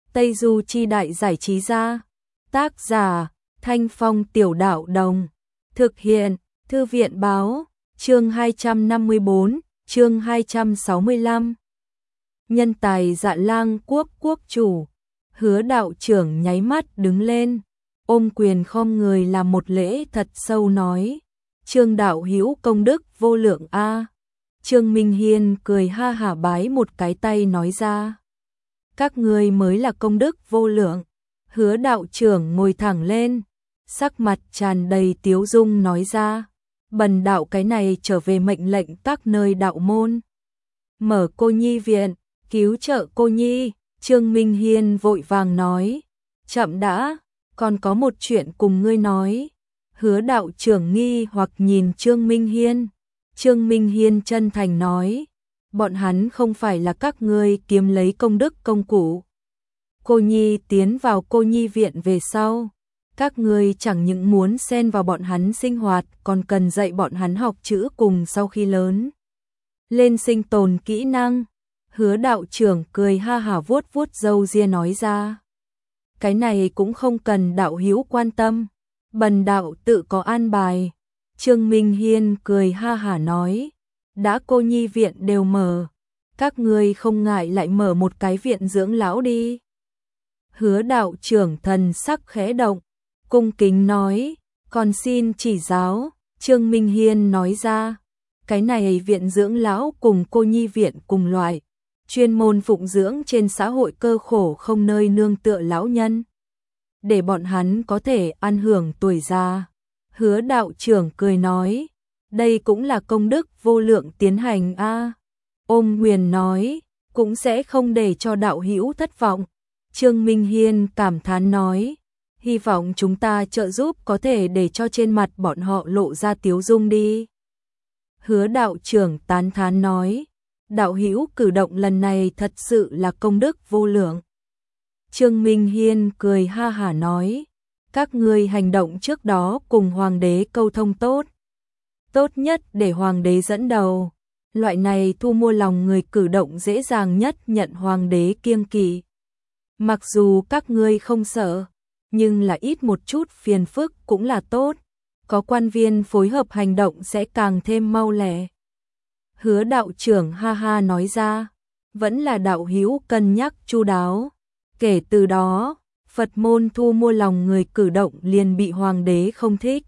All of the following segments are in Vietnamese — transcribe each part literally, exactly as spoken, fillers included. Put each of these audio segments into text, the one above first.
Tây Du Chi Đại Giải Trí Gia. Tác giả Thanh Phong Tiểu Đạo Đồng. Thực hiện Thư viện Báo. Chương hai trăm năm mươi tư, chương hai trăm sáu mươi lăm. Nhân tài Dạ Lang Quốc quốc chủ. Hứa đạo trưởng nháy mắt đứng lên, ôm quyền khom người làm một lễ thật sâu nói: Trương đạo hữu công đức vô lượng a. Trương Minh Hiên cười ha hả bái một cái tay nói ra: Các ngươi mới là công đức vô lượng. Hứa đạo trưởng ngồi thẳng lên, sắc mặt tràn đầy tiếu dung nói ra: Bần đạo cái này trở về mệnh lệnh các nơi đạo môn, mở cô nhi viện, cứu trợ cô nhi. Trương Minh Hiên vội vàng nói: Chậm đã, còn có một chuyện cùng ngươi nói. Hứa đạo trưởng nghi hoặc nhìn Trương Minh Hiên. Trương Minh Hiên chân thành nói: Bọn hắn không phải là các ngươi kiếm lấy công đức công cụ. Cô nhi tiến vào cô nhi viện về sau, các ngươi chẳng những muốn xen vào bọn hắn sinh hoạt, còn cần dạy bọn hắn học chữ cùng sau khi lớn lên sinh tồn kỹ năng. Hứa đạo trưởng cười ha hả vuốt vuốt râu ria nói ra: Cái này cũng không cần đạo hữu quan tâm, bần đạo tự có an bài. Trương Minh Hiên cười ha hả nói: Đã cô nhi viện đều mở, các ngươi không ngại lại mở một cái viện dưỡng lão đi. Hứa đạo trưởng thần sắc khẽ động, cung kính nói: Còn xin chỉ giáo. Trương Minh Hiên nói ra: Cái này viện dưỡng lão cùng cô nhi viện cùng loại, chuyên môn phụng dưỡng trên xã hội cơ khổ không nơi nương tựa lão nhân, để bọn hắn có thể ăn hưởng tuổi già. Hứa đạo trưởng cười nói: Đây cũng là công đức vô lượng tiến hành a. Ôm Huyền nói: Cũng sẽ không để cho đạo hữu thất vọng. Trương Minh Hiên cảm thán nói: Hy vọng chúng ta trợ giúp có thể để cho trên mặt bọn họ lộ ra tiếu dung đi. Hứa đạo trưởng tán thán nói: Đạo hữu cử động lần này thật sự là công đức vô lượng. Trương Minh Hiên cười ha hả nói: Các ngươi hành động trước đó cùng hoàng đế câu thông tốt, tốt nhất để hoàng đế dẫn đầu. Loại này thu mua lòng người cử động dễ dàng nhất nhận hoàng đế kiêng kỵ. Mặc dù các ngươi không sợ, nhưng là ít một chút phiền phức cũng là tốt. Có quan viên phối hợp hành động sẽ càng thêm mau lẹ. Hứa đạo trưởng ha ha nói ra: Vẫn là đạo hữu cân nhắc chu đáo. Kể từ đó, Phật môn thu mua lòng người cử động liền bị hoàng đế không thích.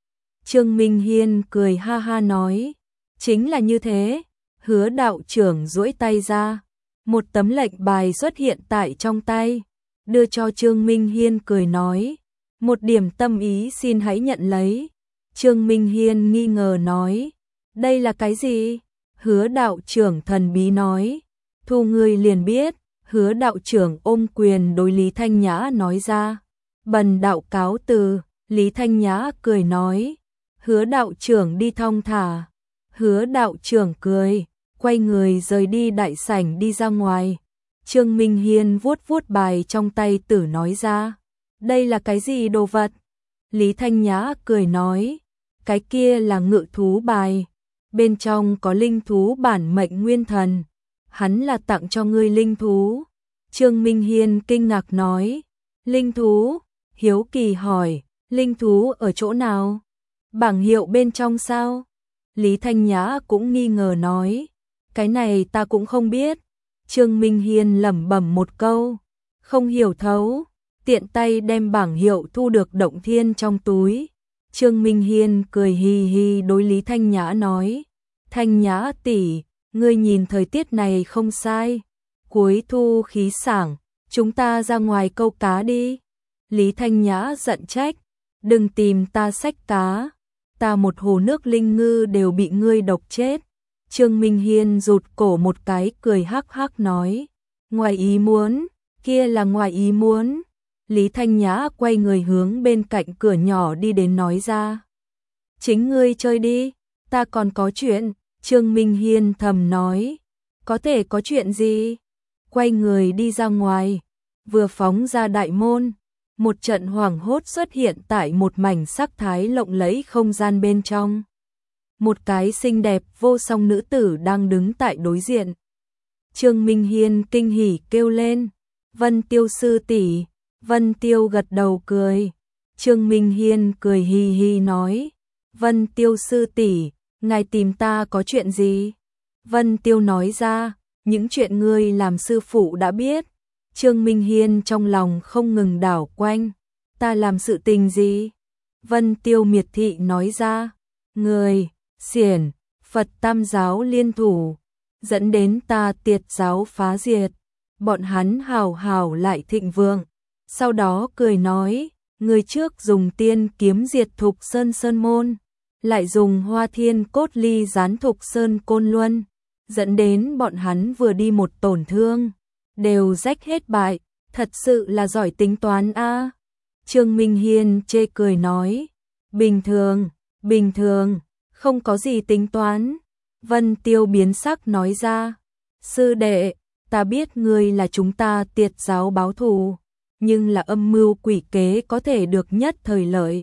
Trương Minh Hiên cười ha ha nói: Chính là như thế. Hứa đạo trưởng duỗi tay ra, một tấm lệnh bài xuất hiện tại trong tay, đưa cho Trương Minh Hiên cười nói: Một điểm tâm ý xin hãy nhận lấy. Trương Minh Hiên nghi ngờ nói: Đây là cái gì? Hứa đạo trưởng thần bí nói: Thu ngươi liền biết. Hứa đạo trưởng ôm quyền đối Lý Thanh Nhã nói ra: Bần đạo cáo từ. Lý Thanh Nhã cười nói: Hứa đạo trưởng đi thong thả. Hứa đạo trưởng cười, quay người rời đi đại sảnh đi ra ngoài. Trương Minh Hiên vuốt vuốt bài trong tay tử nói ra: Đây là cái gì đồ vật? Lý Thanh Nhã cười nói: Cái kia là ngự thú bài, bên trong có linh thú bản mệnh nguyên thần, hắn là tặng cho ngươi linh thú. Trương Minh Hiên kinh ngạc nói: Linh thú? Hiếu kỳ hỏi: Linh thú ở chỗ nào? Bảng hiệu bên trong sao? Lý Thanh Nhã cũng nghi ngờ nói: Cái này ta cũng không biết. Trương Minh Hiên lẩm bẩm một câu, không hiểu thấu, tiện tay đem bảng hiệu thu được động thiên trong túi. Trương Minh Hiên cười hì hì đối Lý Thanh Nhã nói: Thanh Nhã tỷ, ngươi nhìn thời tiết này không sai, cuối thu khí sảng, chúng ta ra ngoài câu cá đi. Lý Thanh Nhã giận trách: Đừng tìm ta xách cá, ta một hồ nước linh ngư đều bị ngươi độc chết. Trương Minh Hiên rụt cổ một cái cười hắc hắc nói: Ngoài ý muốn, kia là ngoài ý muốn. Lý Thanh Nhã quay người hướng bên cạnh cửa nhỏ đi đến nói ra: Chính ngươi chơi đi, ta còn có chuyện. Trương Minh Hiên thầm nói: Có thể có chuyện gì? Quay người đi ra ngoài, vừa phóng ra đại môn, một trận hoảng hốt xuất hiện tại một mảnh sắc thái lộng lẫy không gian bên trong. Một cái xinh đẹp vô song nữ tử đang đứng tại đối diện. Trương Minh Hiên kinh hỉ kêu lên: Vân Tiêu sư tỷ. Vân Tiêu gật đầu cười. Trương Minh Hiên cười hi hi nói, Vân Tiêu sư tỷ, ngài tìm ta có chuyện gì? Vân Tiêu nói ra, những chuyện ngươi làm sư phụ đã biết. Trương Minh Hiên trong lòng không ngừng đảo quanh, ta làm sự tình gì? Vân Tiêu miệt thị nói ra, người, xiển, Phật Tam giáo liên thủ, dẫn đến ta Tiệt giáo phá diệt, bọn hắn hào hào lại thịnh vượng. Sau đó cười nói, người trước dùng tiên kiếm diệt Thục Sơn Sơn Môn, lại dùng Hoa Thiên Cốt Ly gián Thục Sơn Côn Luân, dẫn đến bọn hắn vừa đi một tổn thương, đều rách hết bại, thật sự là giỏi tính toán a. Trương Minh Hiên chê cười nói, bình thường, bình thường, không có gì tính toán. Vân Tiêu biến sắc nói ra, sư đệ, ta biết ngươi là chúng ta Tiệt giáo báo thù, nhưng là âm mưu quỷ kế có thể được nhất thời lợi,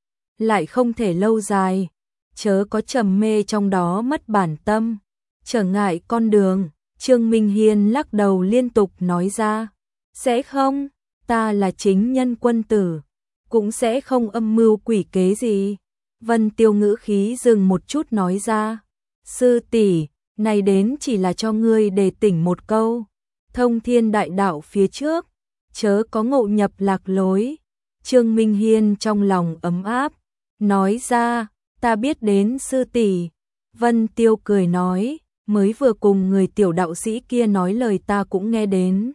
lại không thể lâu dài, chớ có trầm mê trong đó mất bản tâm, trở ngại con đường. Trương Minh Hiên lắc đầu liên tục nói ra, sẽ không, ta là chính nhân quân tử, cũng sẽ không âm mưu quỷ kế gì. Vân Tiêu ngữ khí dừng một chút nói ra, sư tỷ, này đến chỉ là cho ngươi đề tỉnh một câu, thông thiên đại đạo phía trước, chớ có ngộ nhập lạc lối. Trương Minh Hiên trong lòng ấm áp, nói ra, ta biết đến sư tỷ. Vân Tiêu cười nói, mới vừa cùng người tiểu đạo sĩ kia nói lời ta cũng nghe đến.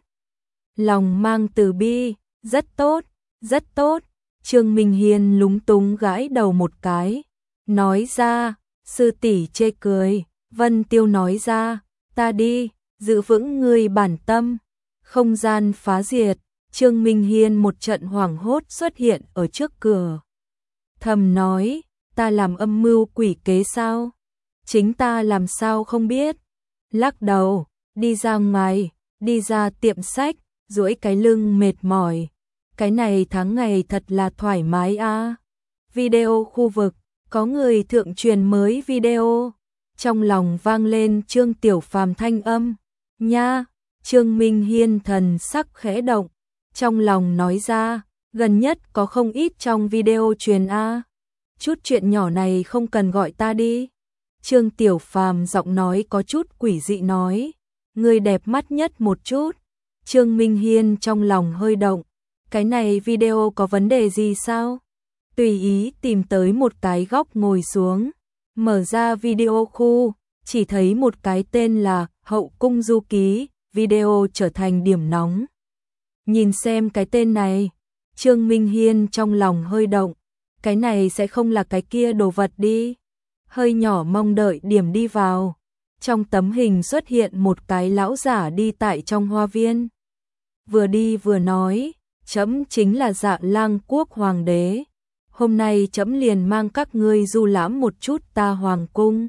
Lòng mang từ bi, rất tốt, rất tốt. Trương Minh Hiên lúng túng gãi đầu một cái, nói ra, sư tỷ chê cười. Vân Tiêu nói ra, ta đi, giữ vững ngươi bản tâm. Không gian phá diệt, Trương Minh Hiên một trận hoảng hốt xuất hiện ở trước cửa. Thầm nói, ta làm âm mưu quỷ kế sao? Chính ta làm sao không biết? Lắc đầu, đi ra ngoài, đi ra tiệm sách, duỗi cái lưng mệt mỏi. Cái này tháng ngày thật là thoải mái a. À. Video khu vực, có người thượng truyền mới video. Trong lòng vang lên Trương Tiểu Phàm thanh âm. Nha, Trương Minh Hiên thần sắc khẽ động. Trong lòng nói ra, gần nhất có không ít trong video truyền a. À. Chút chuyện nhỏ này không cần gọi ta đi. Trương Tiểu Phàm giọng nói có chút quỷ dị nói. Người đẹp mắt nhất một chút. Trương Minh Hiên trong lòng hơi động. Cái này video có vấn đề gì sao? Tùy ý tìm tới một cái góc ngồi xuống. Mở ra video khu, chỉ thấy một cái tên là Hậu Cung Du Ký, video trở thành điểm nóng. Nhìn xem cái tên này, Trương Minh Hiên trong lòng hơi động, cái này sẽ không là cái kia đồ vật đi. Hơi nhỏ mong đợi điểm đi vào. Trong tấm hình xuất hiện một cái lão giả đi tại trong hoa viên. Vừa đi vừa nói, chấm chính là Dạ Lang Quốc hoàng đế. Hôm nay chấm liền mang các ngươi du lãm một chút ta hoàng cung.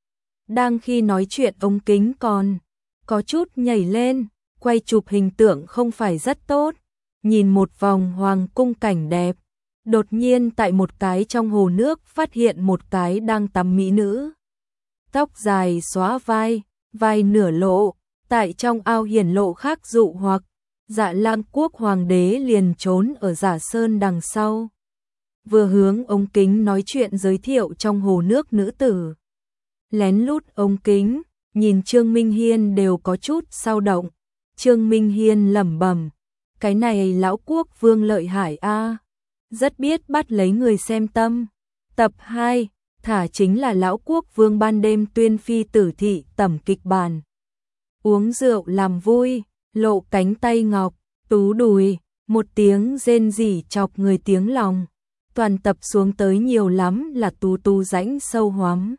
Đang khi nói chuyện ống kính còn có chút nhảy lên, quay chụp hình tượng không phải rất tốt. Nhìn một vòng hoàng cung cảnh đẹp, đột nhiên tại một cái trong hồ nước phát hiện một cái đang tắm mỹ nữ. Tóc dài xóa vai, vai nửa lộ, tại trong ao hiển lộ khác dụ hoặc. Dạ Lang Quốc hoàng đế liền trốn ở Giả Sơn đằng sau. Vừa hướng ống kính nói chuyện giới thiệu trong hồ nước nữ tử. Lén lút ống kính, nhìn Trương Minh Hiên đều có chút sao động. Trương Minh Hiên lẩm bẩm, cái này lão quốc vương lợi hại a, rất biết bắt lấy người xem tâm. Tập hai, thả chính là lão quốc vương ban đêm tuyên phi tử thị tẩm kịch bản. Uống rượu làm vui, lộ cánh tay ngọc, tú đùi, một tiếng rên rỉ chọc người tiếng lòng. Toàn tập xuống tới nhiều lắm là tú tú rãnh sâu hoắm.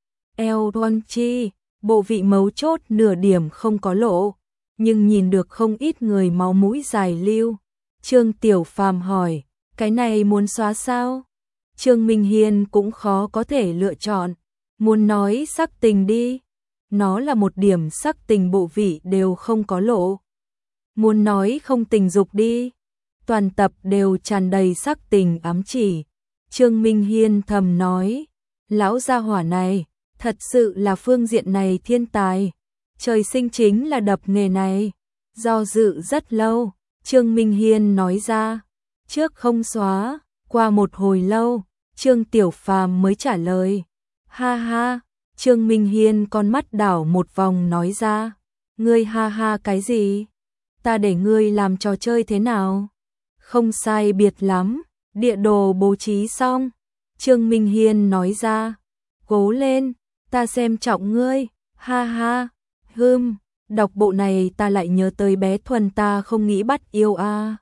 Eo đoan chi, bộ vị mấu chốt nửa điểm không có lộ, nhưng nhìn được không ít người máu mũi dài lưu. Trương Tiểu Phàm hỏi, cái này muốn xóa sao? Trương Minh Hiên cũng khó có thể lựa chọn, muốn nói sắc tình đi. Nó là một điểm sắc tình bộ vị đều không có lộ. Muốn nói không tình dục đi. Toàn tập đều tràn đầy sắc tình ám chỉ. Trương Minh Hiên thầm nói, lão gia hỏa này, thật sự là phương diện này thiên tài. Trời sinh chính là đập nghề này. Do dự rất lâu, Trương Minh Hiên nói ra. Trước không xóa, qua một hồi lâu, Trương Tiểu Phàm mới trả lời. Ha ha, Trương Minh Hiên con mắt đảo một vòng nói ra. Ngươi ha ha cái gì? Ta để ngươi làm trò chơi thế nào? Không sai biệt lắm, địa đồ bố trí xong. Trương Minh Hiên nói ra. Cố lên, ta xem trọng ngươi, ha ha, hưm, đọc bộ này ta lại nhớ tới bé Thuần ta không nghĩ bắt yêu a. À.